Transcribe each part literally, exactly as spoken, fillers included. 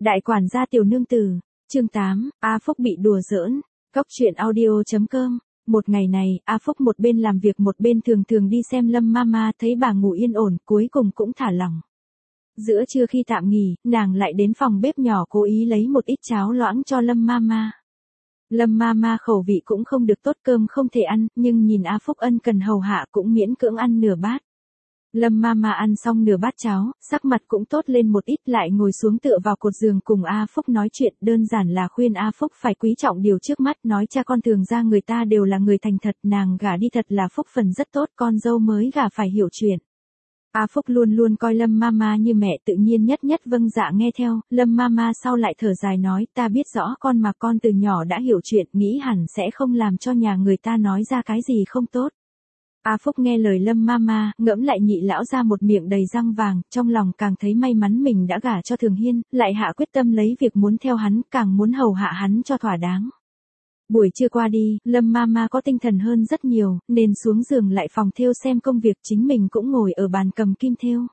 Đại quản gia tiểu nương tử, chương tám, A Phúc bị đùa giỡn, Cóc truyện audio.com. Một ngày này, A Phúc một bên làm việc một bên thường thường đi xem Lâm Mama, thấy bà ngủ yên ổn, cuối cùng cũng thả lỏng. Giữa trưa khi tạm nghỉ, nàng lại đến phòng bếp nhỏ cố ý lấy một ít cháo loãng cho Lâm Mama. Lâm Mama khẩu vị cũng không được tốt, cơm không thể ăn, nhưng nhìn A Phúc ân cần hầu hạ cũng miễn cưỡng ăn nửa bát. Lâm Mama ăn xong nửa bát cháo, sắc mặt cũng tốt lên một ít, lại ngồi xuống tựa vào cột giường cùng A Phúc nói chuyện, đơn giản là khuyên A Phúc phải quý trọng điều trước mắt, nói cha con thường ra người ta đều là người thành thật, nàng gả đi thật là phúc phần rất tốt, con dâu mới gả phải hiểu chuyện. A Phúc luôn luôn coi Lâm Mama như mẹ, tự nhiên nhất nhất vâng dạ nghe theo. Lâm Mama sau lại thở dài nói, ta biết rõ con mà con từ nhỏ đã hiểu chuyện, nghĩ hẳn sẽ không làm cho nhà người ta nói ra cái gì không tốt. A Phúc nghe lời Lâm Mama, ngẫm lại nhị lão ra một miệng đầy răng vàng, trong lòng càng thấy may mắn mình đã gả cho Thường Hiên, lại hạ quyết tâm lấy việc muốn theo hắn, càng muốn hầu hạ hắn cho thỏa đáng. Buổi trưa qua đi, Lâm Mama có tinh thần hơn rất nhiều, nên xuống giường lại phòng thêu xem công việc, chính mình cũng ngồi ở bàn cầm kim thêu.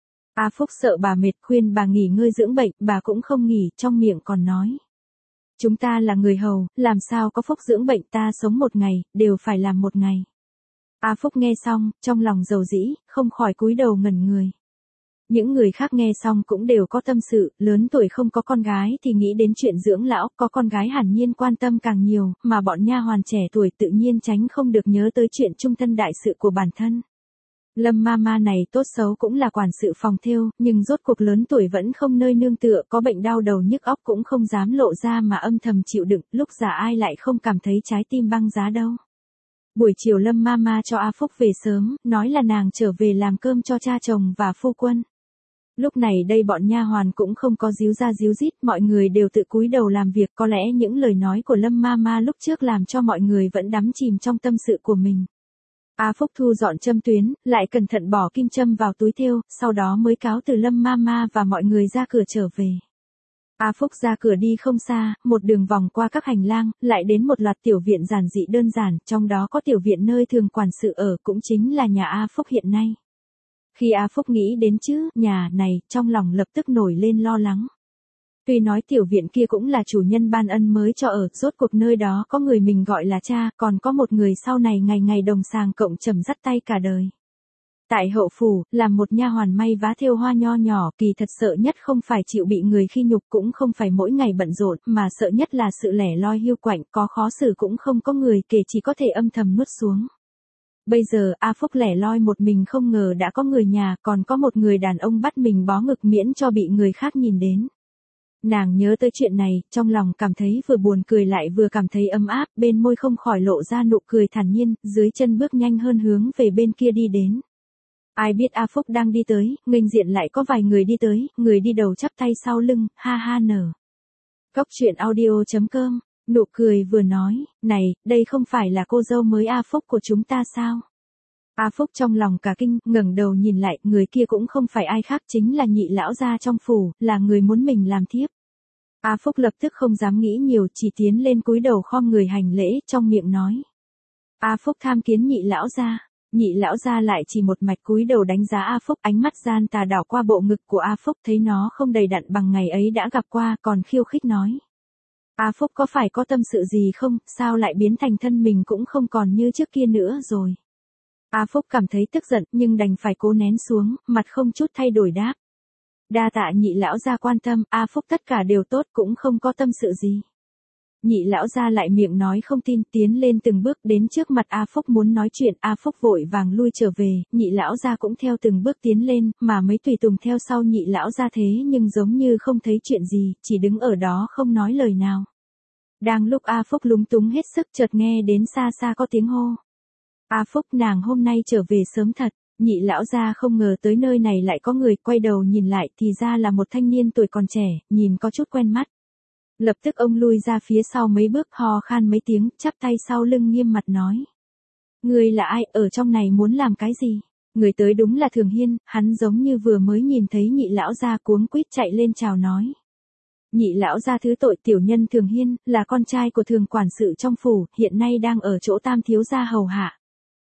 A Phúc sợ bà mệt, khuyên bà nghỉ ngơi dưỡng bệnh, bà cũng không nghỉ, trong miệng còn nói. Chúng ta là người hầu, làm sao có phúc dưỡng bệnh, ta sống một ngày, đều phải làm một ngày. A Phúc nghe xong, trong lòng dầu dĩ, không khỏi cúi đầu ngẩn người. Những người khác nghe xong cũng đều có tâm sự, lớn tuổi không có con gái thì nghĩ đến chuyện dưỡng lão, có con gái hẳn nhiên quan tâm càng nhiều, mà bọn nha hoàn trẻ tuổi tự nhiên tránh không được nhớ tới chuyện trung thân đại sự của bản thân. Lâm Mama này tốt xấu cũng là quản sự phòng thêu, nhưng rốt cuộc lớn tuổi vẫn không nơi nương tựa, có bệnh đau đầu nhức óc cũng không dám lộ ra mà âm thầm chịu đựng, lúc già ai lại không cảm thấy trái tim băng giá đâu. Buổi chiều Lâm Mama cho A Phúc về sớm, nói là nàng trở về làm cơm cho cha chồng và phu quân. Lúc này đây bọn nha hoàn cũng không có díu ra díu dít, mọi người đều tự cúi đầu làm việc, có lẽ những lời nói của Lâm Mama lúc trước làm cho mọi người vẫn đắm chìm trong tâm sự của mình. A Phúc thu dọn châm tuyến, lại cẩn thận bỏ kim châm vào túi thêu, sau đó mới cáo từ Lâm Mama và mọi người ra cửa trở về. A Phúc ra cửa đi không xa, một đường vòng qua các hành lang, lại đến một loạt tiểu viện giản dị đơn giản, trong đó có tiểu viện nơi thường quản sự ở, cũng chính là nhà A Phúc hiện nay. Khi A Phúc nghĩ đến chữ nhà này, trong lòng lập tức nổi lên lo lắng. Tuy nói tiểu viện kia cũng là chủ nhân ban ân mới cho ở, rốt cuộc nơi đó có người mình gọi là cha, còn có một người sau này ngày ngày đồng sàng cộng chầm dắt tay cả đời. Tại hậu phủ, làm một nha hoàn may vá thêu hoa nho nhỏ, kỳ thật sợ nhất không phải chịu bị người khi nhục, cũng không phải mỗi ngày bận rộn, mà sợ nhất là sự lẻ loi hiu quạnh, có khó xử cũng không có người kể, chỉ có thể âm thầm nuốt xuống. Bây giờ A Phúc lẻ loi một mình, không ngờ đã có người nhà, còn có một người đàn ông bắt mình bó ngực miễn cho bị người khác nhìn đến. Nàng nhớ tới chuyện này, trong lòng cảm thấy vừa buồn cười lại vừa cảm thấy ấm áp, bên môi không khỏi lộ ra nụ cười thản nhiên, dưới chân bước nhanh hơn hướng về bên kia đi đến. Ai biết A Phúc đang đi tới, nghênh diện lại có vài người đi tới, người đi đầu chắp tay sau lưng, ha ha nở. Cóc truyện audio.com, nụ cười vừa nói, này, đây không phải là cô dâu mới A Phúc của chúng ta sao? A Phúc trong lòng cả kinh, ngẩng đầu nhìn lại, người kia cũng không phải ai khác, chính là nhị lão gia trong phủ, là người muốn mình làm thiếp. A Phúc lập tức không dám nghĩ nhiều, chỉ tiến lên cúi đầu khom người hành lễ, trong miệng nói. A Phúc tham kiến nhị lão gia. Nhị lão gia lại chỉ một mạch cúi đầu đánh giá A Phúc, ánh mắt gian tà đảo qua bộ ngực của A Phúc, thấy nó không đầy đặn bằng ngày ấy đã gặp qua, còn khiêu khích nói. A Phúc có phải có tâm sự gì không, sao lại biến thành thân mình cũng không còn như trước kia nữa rồi. A Phúc cảm thấy tức giận, nhưng đành phải cố nén xuống, mặt không chút thay đổi đáp. Đa tạ nhị lão gia quan tâm, A Phúc tất cả đều tốt, cũng không có tâm sự gì. Nhị lão gia lại miệng nói không tin, tiến lên từng bước đến trước mặt A Phúc muốn nói chuyện, A Phúc vội vàng lui trở về, nhị lão gia cũng theo từng bước tiến lên, mà mấy tùy tùng theo sau nhị lão gia thế nhưng giống như không thấy chuyện gì, chỉ đứng ở đó không nói lời nào. Đang lúc A Phúc lúng túng hết sức, chợt nghe đến xa xa có tiếng hô. A Phúc, nàng hôm nay trở về sớm thật. Nhị lão gia không ngờ tới nơi này lại có người, quay đầu nhìn lại thì ra là một thanh niên tuổi còn trẻ, nhìn có chút quen mắt. Lập tức ông lui ra phía sau mấy bước, ho khan mấy tiếng, chắp tay sau lưng nghiêm mặt nói. Người là ai, ở trong này muốn làm cái gì? Người tới đúng là Thường Hiên, hắn giống như vừa mới nhìn thấy nhị lão gia cuống quýt chạy lên chào nói. Nhị lão gia thứ tội, tiểu nhân Thường Hiên, là con trai của thường quản sự trong phủ, hiện nay đang ở chỗ tam thiếu gia hầu hạ.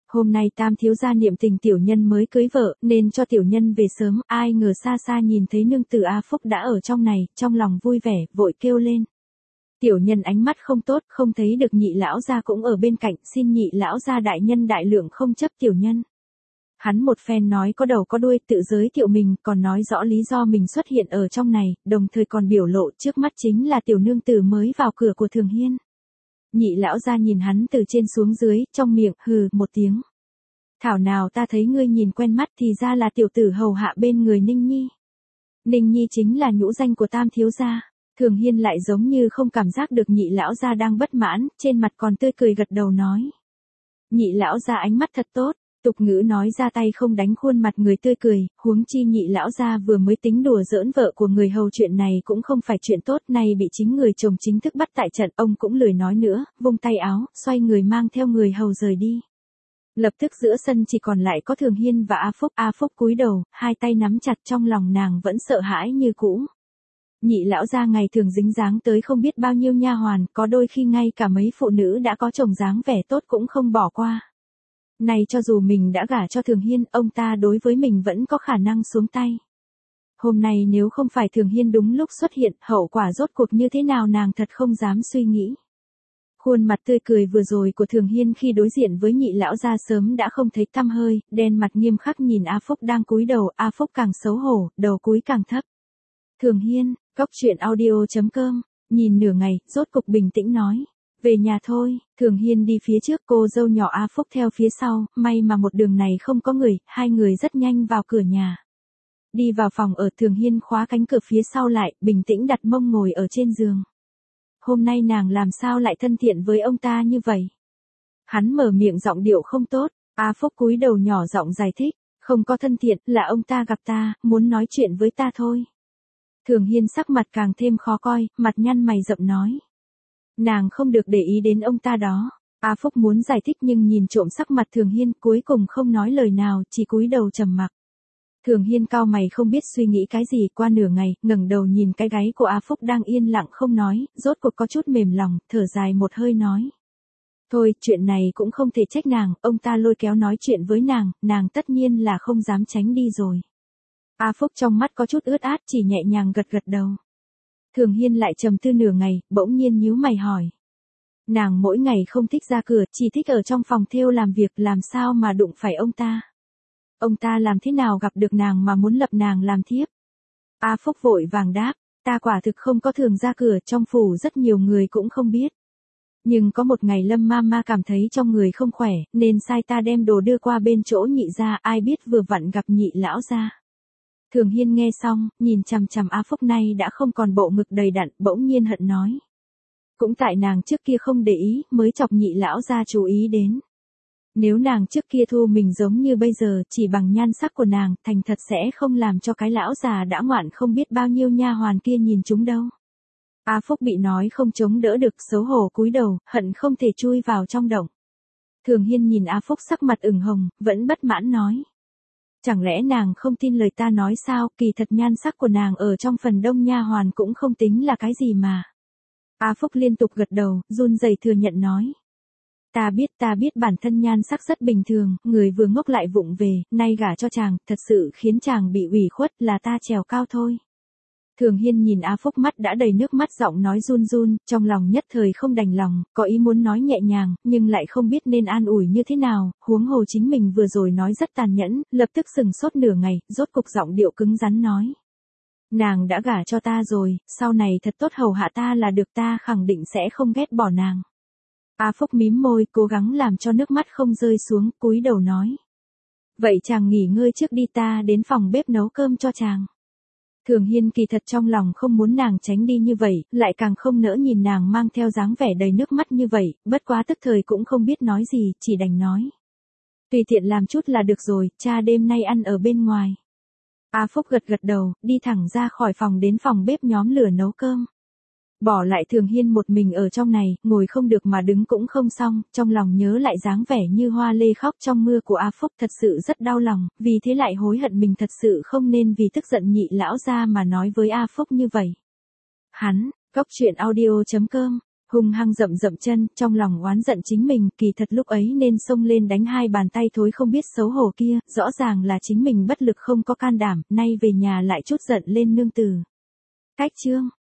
Hôm nay Tam thiếu gia niệm tình tiểu nhân mới cưới vợ, nên cho tiểu nhân về sớm, ai ngờ xa xa nhìn thấy nương tử A Phúc đã ở trong này, trong lòng vui vẻ, vội kêu lên. Tiểu nhân ánh mắt không tốt, không thấy được nhị lão gia cũng ở bên cạnh, xin nhị lão gia đại nhân đại lượng không chấp tiểu nhân. Hắn một phen nói có đầu có đuôi, tự giới thiệu mình, còn nói rõ lý do mình xuất hiện ở trong này, đồng thời còn biểu lộ trước mắt chính là tiểu nương tử mới vào cửa của Thường Hiên. Nhị lão gia nhìn hắn từ trên xuống dưới, trong miệng hừ một tiếng. Thảo nào ta thấy ngươi nhìn quen mắt thì ra là tiểu tử hầu hạ bên người Ninh Nhi. Ninh Nhi chính là nhũ danh của Tam thiếu gia. Thường Hiên lại giống như không cảm giác được nhị lão gia đang bất mãn, trên mặt còn tươi cười gật đầu nói. Nhị lão gia ánh mắt thật tốt, tục ngữ nói ra tay không đánh khuôn mặt người tươi cười, huống chi nhị lão gia vừa mới tính đùa giỡn vợ của người hầu, chuyện này cũng không phải chuyện tốt, này bị chính người chồng chính thức bắt tại trận, ông cũng lười nói nữa, vung tay áo, xoay người mang theo người hầu rời đi. Lập tức giữa sân chỉ còn lại có Thường Hiên và A Phúc, A Phúc cúi đầu, hai tay nắm chặt, trong lòng nàng vẫn sợ hãi như cũ. Nhị lão gia ngày thường dính dáng tới không biết bao nhiêu nha hoàn, có đôi khi ngay cả mấy phụ nữ đã có chồng dáng vẻ tốt cũng không bỏ qua. Này cho dù mình đã gả cho Thường Hiên, ông ta đối với mình vẫn có khả năng xuống tay. Hôm nay nếu không phải Thường Hiên đúng lúc xuất hiện, hậu quả rốt cuộc như thế nào nàng thật không dám suy nghĩ. Khuôn mặt tươi cười vừa rồi của Thường Hiên khi đối diện với nhị lão gia sớm đã không thấy tăm hơi, đen mặt nghiêm khắc nhìn A Phúc đang cúi đầu, A Phúc càng xấu hổ, đầu cúi càng thấp. Thường Hiên, cốc truyện audio chấm com, nhìn nửa ngày, rốt cục bình tĩnh nói. Về nhà thôi, Thường Hiên đi phía trước, cô dâu nhỏ A Phúc theo phía sau, may mà một đường này không có người, hai người rất nhanh vào cửa nhà. Đi vào phòng ở, Thường Hiên khóa cánh cửa phía sau lại, bình tĩnh đặt mông ngồi ở trên giường. Hôm nay nàng làm sao lại thân thiện với ông ta như vậy? Hắn mở miệng giọng điệu không tốt, A Phúc cúi đầu nhỏ giọng giải thích, không có thân thiện, là ông ta gặp ta, muốn nói chuyện với ta thôi. Thường Hiên sắc mặt càng thêm khó coi, mặt nhăn mày rậm nói. Nàng không được để ý đến ông ta đó. A Phúc muốn giải thích nhưng nhìn trộm sắc mặt Thường Hiên, cuối cùng không nói lời nào, chỉ cúi đầu trầm mặc. Thường Hiên cau mày không biết suy nghĩ cái gì, qua nửa ngày, ngẩng đầu nhìn cái gáy của A Phúc đang yên lặng không nói, rốt cuộc có chút mềm lòng, thở dài một hơi nói. Thôi, chuyện này cũng không thể trách nàng, ông ta lôi kéo nói chuyện với nàng, nàng tất nhiên là không dám tránh đi rồi. A Phúc trong mắt có chút ướt át, chỉ nhẹ nhàng gật gật đầu. Thường Hiên lại trầm tư nửa ngày, bỗng nhiên nhíu mày hỏi. Nàng mỗi ngày không thích ra cửa, chỉ thích ở trong phòng thêu làm việc, làm sao mà đụng phải ông ta? Ông ta làm thế nào gặp được nàng mà muốn lập nàng làm thiếp? A Phúc vội vàng đáp, ta quả thực không có thường ra cửa, trong phủ rất nhiều người cũng không biết. Nhưng có một ngày Lâm Mama cảm thấy trong người không khỏe, nên sai ta đem đồ đưa qua bên chỗ nhị gia, ai biết vừa vặn gặp nhị lão gia. Thường Hiên nghe xong, nhìn chằm chằm A Phúc nay đã không còn bộ ngực đầy đặn, bỗng nhiên hận nói. Cũng tại nàng trước kia không để ý, mới chọc nhị lão gia chú ý đến. Nếu nàng trước kia thu mình giống như bây giờ, chỉ bằng nhan sắc của nàng, thành thật sẽ không làm cho cái lão già đã ngoạn không biết bao nhiêu nha hoàn kia nhìn chúng đâu. A Phúc bị nói không chống đỡ được, xấu hổ cúi đầu, hận không thể chui vào trong động. Thường Hiên nhìn A Phúc sắc mặt ửng hồng, vẫn bất mãn nói. Chẳng lẽ nàng không tin lời ta nói sao, kỳ thật nhan sắc của nàng ở trong phần đông nha hoàn cũng không tính là cái gì mà. A Phúc liên tục gật đầu, run rẩy thừa nhận nói. Ta biết ta biết bản thân nhan sắc rất bình thường, người vừa ngốc lại vụng về, nay gả cho chàng, thật sự khiến chàng bị ủy khuất, là ta trèo cao thôi. Thường Hiên nhìn A Phúc mắt đã đầy nước mắt, giọng nói run run, trong lòng nhất thời không đành lòng, có ý muốn nói nhẹ nhàng, nhưng lại không biết nên an ủi như thế nào, huống hồ chính mình vừa rồi nói rất tàn nhẫn, lập tức sừng sốt nửa ngày, rốt cục giọng điệu cứng rắn nói. Nàng đã gả cho ta rồi, sau này thật tốt hầu hạ ta là được, ta khẳng định sẽ không ghét bỏ nàng. A Phúc mím môi, cố gắng làm cho nước mắt không rơi xuống, cúi đầu nói. Vậy chàng nghỉ ngơi trước đi, ta đến phòng bếp nấu cơm cho chàng. Thường Hiên kỳ thật trong lòng không muốn nàng tránh đi như vậy, lại càng không nỡ nhìn nàng mang theo dáng vẻ đầy nước mắt như vậy, bất quá tức thời cũng không biết nói gì, chỉ đành nói. Tùy tiện làm chút là được rồi, cha đêm nay ăn ở bên ngoài. A Phúc gật gật đầu, đi thẳng ra khỏi phòng đến phòng bếp nhóm lửa nấu cơm. Bỏ lại Thường Hiên một mình ở trong này, ngồi không được mà đứng cũng không xong, trong lòng nhớ lại dáng vẻ như hoa lê khóc trong mưa của A Phúc, thật sự rất đau lòng, vì thế lại hối hận mình thật sự không nên vì tức giận nhị lão ra mà nói với A Phúc như vậy. Hắn, cốc truyện audio chấm com Hung hăng dậm dậm chân, trong lòng oán giận chính mình, kỳ thật lúc ấy nên xông lên đánh hai bàn tay thối không biết xấu hổ kia, rõ ràng là chính mình bất lực không có can đảm, nay về nhà lại chút giận lên nương tử. Cách chương.